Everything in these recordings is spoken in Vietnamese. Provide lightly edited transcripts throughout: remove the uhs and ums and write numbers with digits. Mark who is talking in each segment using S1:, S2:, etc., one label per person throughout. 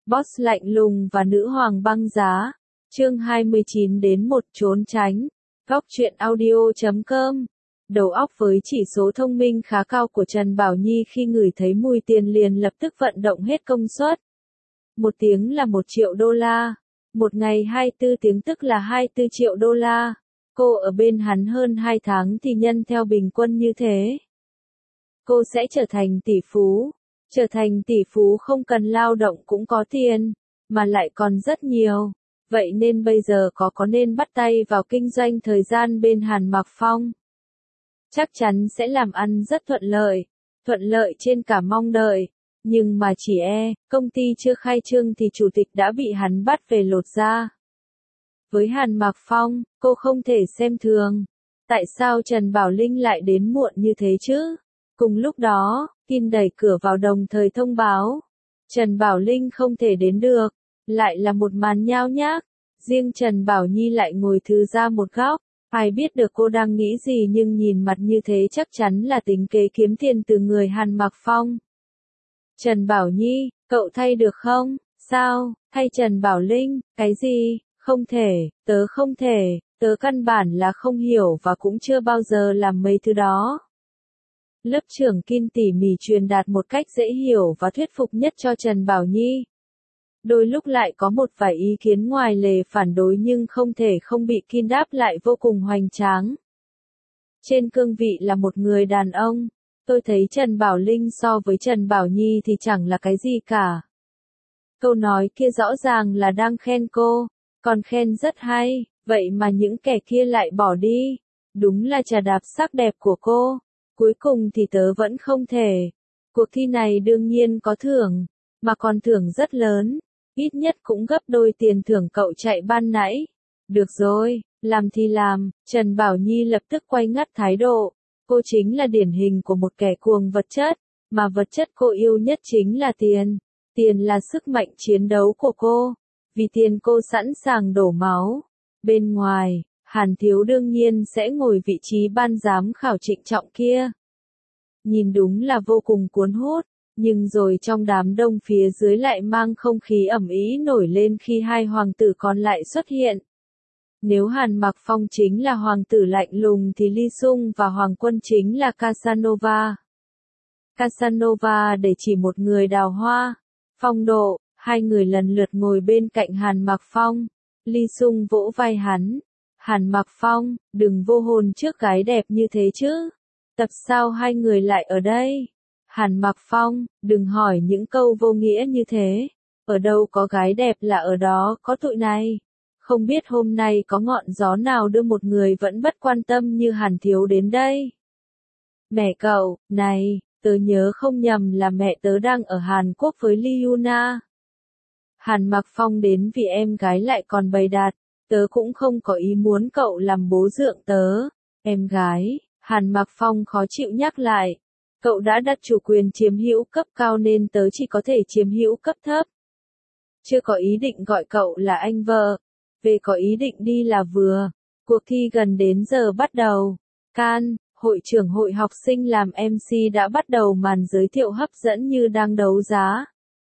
S1: Boss lạnh lùng và nữ hoàng băng giá. Chương 29 đến 1 trốn tránh. Góc truyện audio.com. Đầu óc với chỉ số thông minh khá cao của Trần Bảo Nhi khi ngửi thấy mùi tiền liền lập tức vận động hết công suất. 1 tiếng là 1 triệu đô la. Một ngày 24 tiếng tức là 24 triệu đô la. Cô ở bên hắn hơn 2 tháng thì nhân theo bình quân như thế. Cô sẽ trở thành tỷ phú. Trở thành tỷ phú không cần lao động cũng có tiền, mà lại còn rất nhiều. Vậy nên bây giờ có nên bắt tay vào kinh doanh thời gian bên Hàn Mặc Phong? Chắc chắn sẽ làm ăn rất thuận lợi trên cả mong đợi. Nhưng mà chỉ công ty chưa khai trương thì chủ tịch đã bị hắn bắt về lột da. Với Hàn Mặc Phong, cô không thể xem thường. Tại sao Trần Bảo Linh lại đến muộn như thế chứ? Cùng lúc đó, Kim đẩy cửa vào đồng thời thông báo. Trần Bảo Linh không thể đến được. Lại là một màn nhao nhác. Riêng Trần Bảo Nhi lại ngồi thư ra một góc. Ai biết được cô đang nghĩ gì nhưng nhìn mặt như thế chắc chắn là tính kế kiếm tiền từ người Hàn Mặc Phong. Trần Bảo Nhi, cậu thay được không? Sao? Thay Trần Bảo Linh? Cái gì? Không thể, tớ không thể, tớ căn bản là không hiểu và cũng chưa bao giờ làm mấy thứ đó. Lớp trưởng Kim tỉ mỉ truyền đạt một cách dễ hiểu và thuyết phục nhất cho Trần Bảo Nhi. Đôi lúc lại có một vài ý kiến ngoài lề phản đối nhưng không thể không bị Kim đáp lại vô cùng hoành tráng. Trên cương vị là một người đàn ông, tôi thấy Trần Bảo Linh so với Trần Bảo Nhi thì chẳng là cái gì cả. Câu nói kia rõ ràng là đang khen cô, còn khen rất hay, vậy mà những kẻ kia lại bỏ đi. Đúng là trà đạp sắc đẹp của cô. Cuối cùng thì tớ vẫn không thể. Cuộc thi này đương nhiên có thưởng, mà còn thưởng rất lớn, ít nhất cũng gấp đôi tiền thưởng cậu chạy ban nãy. Được rồi, làm thì làm, Trần Bảo Nhi lập tức quay ngắt thái độ. Cô chính là điển hình của một kẻ cuồng vật chất, mà vật chất cô yêu nhất chính là tiền. Tiền là sức mạnh chiến đấu của cô, vì tiền cô sẵn sàng đổ máu. Bên ngoài, Hàn Thiếu đương nhiên sẽ ngồi vị trí ban giám khảo trịnh trọng kia. Nhìn đúng là vô cùng cuốn hút, nhưng rồi trong đám đông phía dưới lại mang không khí ầm ĩ nổi lên khi hai hoàng tử còn lại xuất hiện. Nếu Hàn Mặc Phong chính là hoàng tử lạnh lùng thì Ly Sung và hoàng quân chính là Casanova. Casanova để chỉ một người đào hoa, phong độ, hai người lần lượt ngồi bên cạnh Hàn Mặc Phong. Ly Sung vỗ vai hắn. Hàn Mặc Phong, đừng vô hồn trước gái đẹp như thế chứ. Tập sao hai người lại ở đây? Hàn Mặc Phong, đừng hỏi những câu vô nghĩa như thế. Ở đâu có gái đẹp là ở đó có tụi này. Không biết hôm nay có ngọn gió nào đưa một người vẫn bất quan tâm như Hàn Thiếu đến đây. Mẹ cậu, này, tớ nhớ không nhầm là mẹ tớ đang ở Hàn Quốc với Lee Yuna. Hàn Mặc Phong đến vì em gái lại còn bày đặt. Tớ cũng không có ý muốn cậu làm bố dượng tớ. Em gái, Hàn Mặc Phong khó chịu nhắc lại. Cậu đã đặt chủ quyền chiếm hữu cấp cao nên tớ chỉ có thể chiếm hữu cấp thấp. Chưa có ý định gọi cậu là anh vợ. Về có ý định đi là vừa. Cuộc thi gần đến giờ bắt đầu. Can, hội trưởng hội học sinh làm MC đã bắt đầu màn giới thiệu hấp dẫn như đang đấu giá.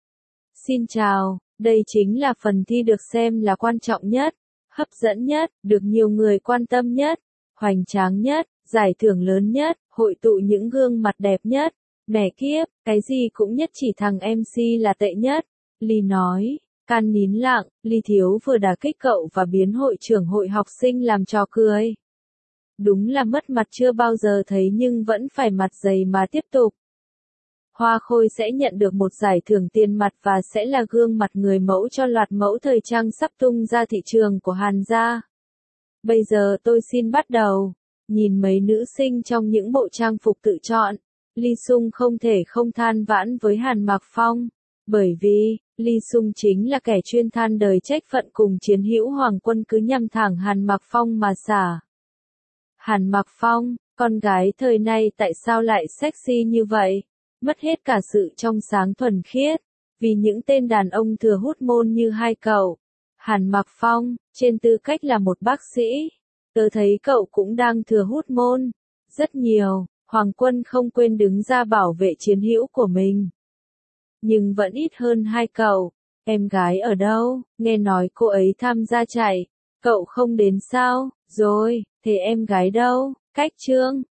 S1: Xin chào, đây chính là phần thi được xem là quan trọng nhất, hấp dẫn nhất, được nhiều người quan tâm nhất, hoành tráng nhất, giải thưởng lớn nhất, hội tụ những gương mặt đẹp nhất. Mẹ kiếp, cái gì cũng nhất chỉ thằng MC là tệ nhất. Ly nói. Can nín lặng, Ly Thiếu vừa đả kích cậu và biến hội trưởng hội học sinh làm trò cười. Đúng là mất mặt chưa bao giờ thấy nhưng vẫn phải mặt dày mà tiếp tục. Hoa Khôi sẽ nhận được một giải thưởng tiền mặt và sẽ là gương mặt người mẫu cho loạt mẫu thời trang sắp tung ra thị trường của Hàn gia. Bây giờ tôi xin bắt đầu. Nhìn mấy nữ sinh trong những bộ trang phục tự chọn, Ly Sung không thể không than vãn với Hàn Mặc Phong. Bởi vì, Ly Sung chính là kẻ chuyên than đời trách phận cùng chiến hữu hoàng quân cứ nhằm thẳng Hàn Mặc Phong mà xả. Hàn Mặc Phong, con gái thời nay tại sao lại sexy như vậy? Mất hết cả sự trong sáng thuần khiết, vì những tên đàn ông thừa hút môn như hai cậu. Hàn Mặc Phong, trên tư cách là một bác sĩ, tớ thấy cậu cũng đang thừa hút môn. Rất nhiều, hoàng quân không quên đứng ra bảo vệ chiến hữu của mình. Nhưng vẫn ít hơn hai cậu. Em gái ở đâu? Nghe nói cô ấy tham gia chạy. Cậu không đến sao? Rồi, thế em gái đâu? Cách Trương.